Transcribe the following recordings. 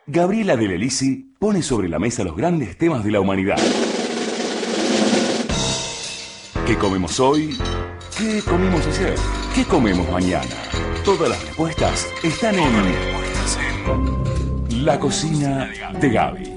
Gabriela Del Elisi pone sobre la mesa los grandes temas de la humanidad. ¿Qué comemos hoy? ¿Qué comimos ayer? ¿Qué comemos mañana? Todas las respuestas están en La Cocina de Gaby.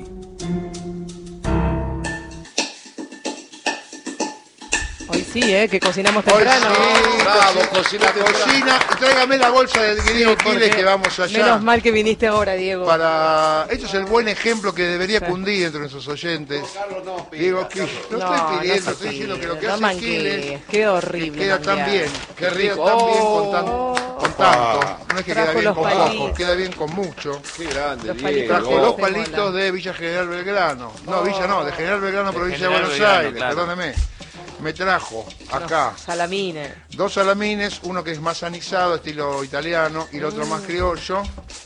Hoy sí, que cocinamos temprano. Hoy sí, bravo, cocina. Y tráigame la bolsa del querido Quiles que vamos allá. Menos mal que viniste ahora, Diego. Esto es el buen ejemplo que debería cundir entre nuestros oyentes. Diego Quiles. No estoy pidiendo, estoy diciendo que lo que hace Quiles. Qué horrible. Queda tan bien. Qué rico. Queda tan bien con tanto. No es que queda bien con poco, queda bien con mucho. Qué grande, Trajo 2 palitos de Villa General Belgrano. No, Villa no, de General Belgrano, provincia de Buenos Aires, perdóneme. Me trajo acá salamines. 2 salamines, uno que es más anisado, estilo italiano, y el otro más criollo.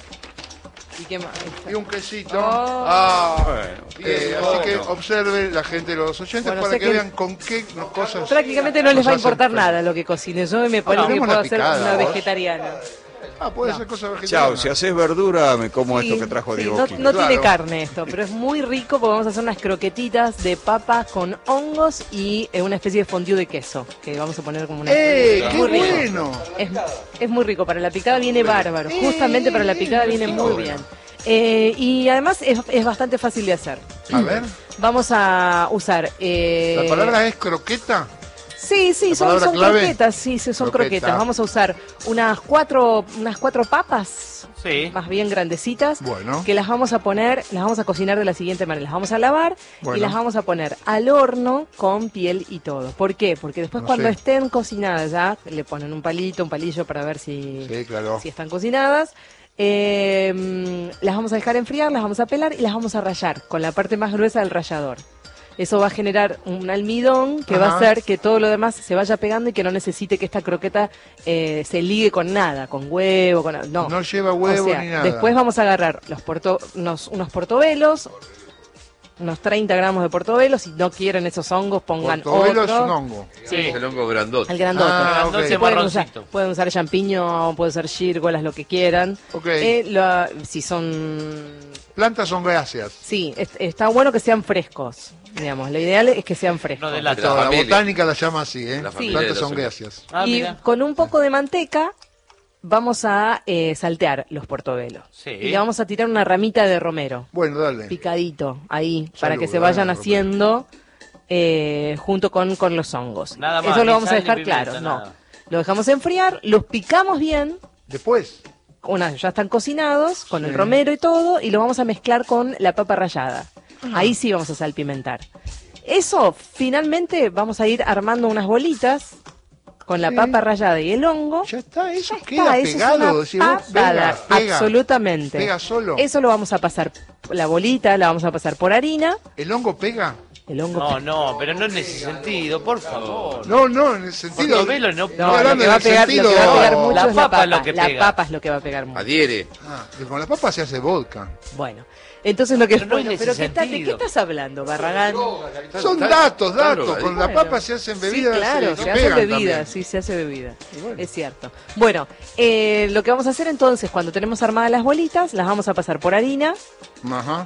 ¿Y qué más? Y un quesito. Bueno, así que observe la gente de los oyentes para que vean con qué cosas. Prácticamente no les va a importar nada lo que cocine. Yo me parece que puedo hacer una ¿vos? vegetariana. Puede ser cosa vegetariana. chao, si haces verdura me como esto que trajo Diego No Quiles. tiene carne esto, pero es muy rico porque vamos a hacer unas croquetitas de papas con hongos y una especie de fondue de queso, que vamos a poner como una... ¡Qué muy rico. bueno! Es muy rico, para la picada viene bárbaro, justamente para la picada viene muy bien. Y además es bastante fácil de hacer. A ver, Vamos a usar... la palabra es croqueta. Sí, son clave. croquetas, sí, son Croqueta. croquetas. Vamos a usar unas cuatro papas, Sí. más bien grandecitas, Bueno. que las vamos a cocinar de la siguiente manera. Las vamos a lavar Bueno. y las vamos a poner al horno con piel y todo. ¿Por qué? Porque después cuando estén cocinadas ya, le ponen un palillo para ver si Claro. están cocinadas. Las vamos a dejar enfriar, las vamos a pelar y las vamos a rallar con la parte más gruesa del rallador. Eso va a generar un almidón que va a hacer que todo lo demás se vaya pegando y que no necesite que esta croqueta se ligue con nada, con huevo, con no. No lleva huevo O sea, ni nada. Después vamos a agarrar unos portobelos, unos 30 gramos de portobelo. Si no quieren esos hongos, pongan Portobelo otro. es un hongo. Sí. El hongo grandote. El grandote. Ok. Pueden usar champiñón, pueden usar gírgolas, lo que quieran. Ok. Si son... Plantas son gracias. Sí, está bueno que sean frescos, digamos. Lo ideal es que sean frescos. No de la La La familia. botánica la llama así, ¿eh? La familia Plantas de los son gracias. Y mira. con un poco de manteca vamos a saltear los portobelos. Sí. Y le vamos a tirar una ramita de romero, Bueno, dale. picadito, ahí, para Salud, que se vayan romero. haciendo junto con los hongos. Nada más, Eso lo ni vamos a sal, ni dejar pimienta, claro, nada. no. Lo dejamos enfriar, los picamos bien. Después. Ya están cocinados con el romero y todo, y lo vamos a mezclar con la papa rallada. Ahí sí vamos a salpimentar. Eso, finalmente, vamos a ir armando unas bolitas con la papa rallada y el hongo. Ya está, eso Ya queda está, eso pegado. es una papada, Pega. absolutamente. Pega solo. Eso lo vamos a pasar, la bolita la vamos a pasar por harina. ¿El hongo pega? El hongo No, pero no en ese sentido, por favor. No, en el sentido. Portobelo no. Estoy lo hablando que va a en el pegar, lo que va a sentido- pegar mucho La es la papa papa. es lo que La pega. papa es lo que va a pegar mucho. Adhiere. Que con la papa se hace vodka. Bueno, entonces lo que Pero no en ese pero ¿de qué sentido. estás hablando, Barragán? Son datos. claro, Con la Bueno. papa se hacen bebidas. Sí, claro, se hace pegan bebida, también. sí, se hace bebida. bueno. Es cierto. Bueno, lo que vamos a hacer entonces, cuando tenemos armadas las bolitas, las vamos a pasar por harina Ajá.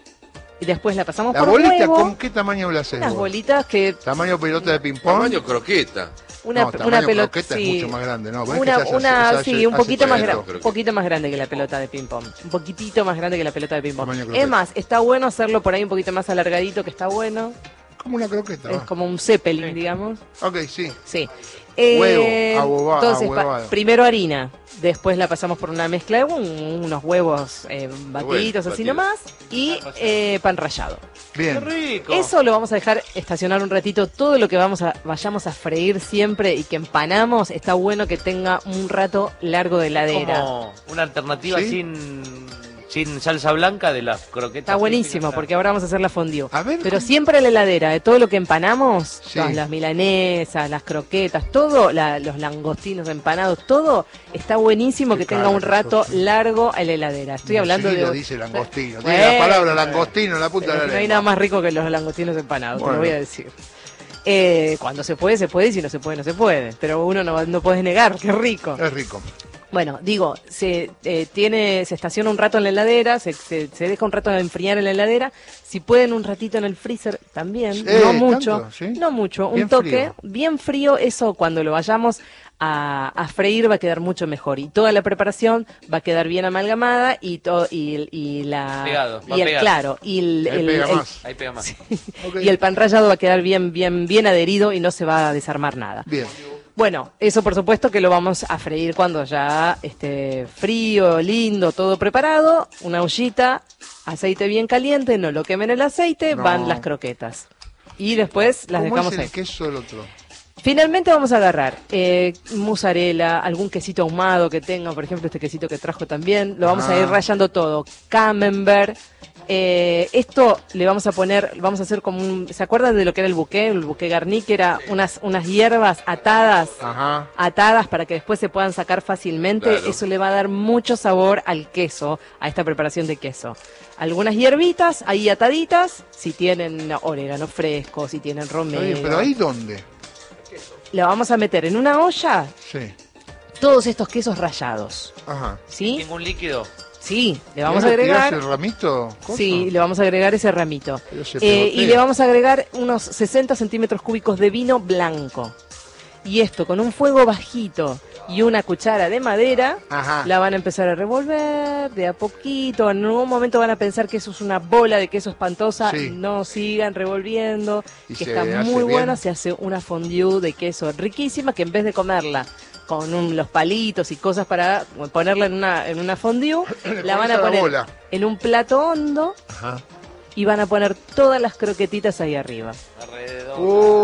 y después la pasamos La por bolita, huevo. ¿con qué tamaño la haces? Unas vos? bolitas que ¿Tamaño pelota de ping-pong? Tamaño croqueta. No, tamaño pelota croqueta es sí. mucho más grande, ¿no? ¿Ves Una, que se hace sí, un poquito más, chiquito? creo un poquito más grande que la pelota de ping pong. Un poquitito más grande que la pelota de ping pong. Tamaño croqueta. Es más, está bueno hacerlo por ahí un poquito más alargadito, que está bueno. Como una croqueta. Es va. como un zeppelin, digamos. Ok, sí. Sí. Huevo, Entonces, ahuevado. primero harina, después la pasamos por una mezcla de unos huevos batiditos así batidos. nomás y pan rallado. Qué Bien. rico. Eso lo vamos a dejar estacionar un ratito. Todo lo que vayamos a freír siempre y que empanamos, está bueno que tenga un rato largo de heladera. Como una alternativa ¿Sí? sin salsa blanca de las croquetas. Está buenísimo, típicas. porque ahora vamos a hacer la fondue. A ver, Pero ¿cómo? siempre a la heladera, de todo lo que empanamos, Sí. las milanesas, las croquetas, todo, los langostinos empanados, todo está buenísimo Qué que tenga un cara que rato sos. largo a la heladera. Estoy hablando Enseguida de... dice langostino. Bueno, Tiene la palabra langostino en la punta de la no hay lengua. nada más rico que los langostinos empanados, te Bueno. lo voy a decir. Cuando se puede, y si no se puede, no se puede. Pero uno no puede negar, qué rico. Es rico. Bueno, digo, se estaciona un rato en la heladera, se deja un rato de enfriar en la heladera. Si pueden, un ratito en el freezer también, no mucho, ¿tanto? ¿Sí? no mucho, Bien un toque, frío. bien frío. Eso cuando lo vayamos a freír va a quedar mucho mejor y toda la preparación va a quedar bien amalgamada y Pegado, va a pegar. claro, y Ahí pega más. Ahí pega más. Ok. y el pan rallado va a quedar bien adherido y no se va a desarmar nada. Bien. Bueno, eso por supuesto que lo vamos a freír cuando ya esté frío, lindo, todo preparado. Una ollita, aceite bien caliente, no lo quemen el aceite, No. van las croquetas. Y después las ¿Cómo dejamos es el ahí. queso del otro? Finalmente vamos a agarrar mozzarella, algún quesito ahumado que tenga, por ejemplo este quesito que trajo también, lo vamos a ir rallando todo, camembert. Esto le vamos a poner, vamos a hacer como un, ¿se acuerdan de lo que era el buqué garni, que era unas hierbas atadas para que después se puedan sacar fácilmente? Claro. Eso le va a dar mucho sabor al queso, a esta preparación de queso. Algunas hierbitas ahí ataditas, si tienen orégano fresco, si tienen Está romero. bien, pero ¿ahí dónde? La vamos a meter en una olla Sí. todos estos quesos rallados, Ajá. ¿sí? ¿Ningún líquido? Sí, le vamos a ¿Y ahora tirás agregar... el ramito? ¿Coso? Sí, le vamos a agregar ese ramito. Pero se pegotea. Y le vamos a agregar unos 60 centímetros cúbicos de vino blanco. Y esto con un fuego bajito y una cuchara de madera, Ajá. la van a empezar a revolver de a poquito. En algún momento van a pensar que eso es una bola de queso espantosa. Sí. No sigan revolviendo, Y que se está hace muy bien. buena. Se hace una fondue de queso riquísima que en vez de comerla con los palitos y cosas para ponerla en una fondue, la van pones a a la poner bola. en un plato hondo Ajá. y van a poner todas las croquetitas ahí arriba. Alrededor.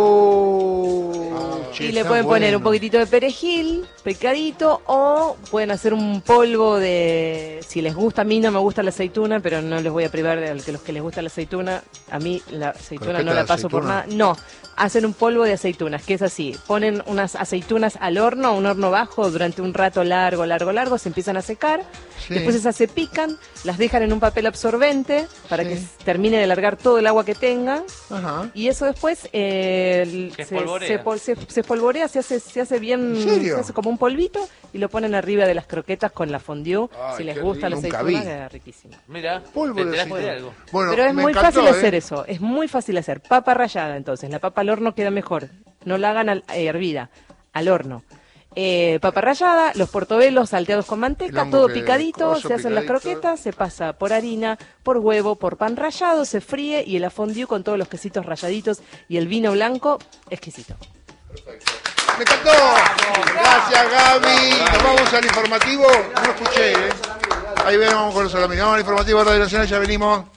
Che, Y le está pueden poner bueno. un poquitito de perejil, picadito, o pueden hacer un polvo de... Si les gusta, a mí no me gusta la aceituna, pero no les voy a privar de los que les gusta la aceituna. A mí la aceituna ¿Croqueta no la de paso por aceituna? nada. No, hacen un polvo de aceitunas, que es así. Ponen unas aceitunas al horno, un horno bajo, durante un rato largo, se empiezan a secar. Sí. Después esas se pican, las dejan en un papel absorbente para Sí. que termine de largar todo el agua que tengan. Ajá. Y eso después se espolvorea. se espolvorea, se hace bien, ¿En serio? se hace como un polvito y lo ponen arriba de las croquetas con la fondue. Ay, Si les qué gusta la rico. Nunca aceituna, vi. queda riquísimo. Mira, Polvo te de enteraste de aceituna. algo. Bueno, Pero es me muy encantó, fácil hacer ¿eh? eso, es muy fácil hacer. Papa rallada, entonces, la papa al horno queda mejor. No la hagan hervida, al horno. Papa rallada, los portobelos salteados con manteca, Quilombo todo que- picadito, coso se hacen las picadito. croquetas, se pasa por harina, por huevo, por pan rallado, se fríe y el fondue con todos los quesitos ralladitos y el vino blanco, exquisito. ¡Me encantó! Gracias, Gaby. Nos vamos al informativo. No escuché, ¿eh? Ahí vemos con los salamitos. Vamos al informativo de Radio Nacional, ya venimos.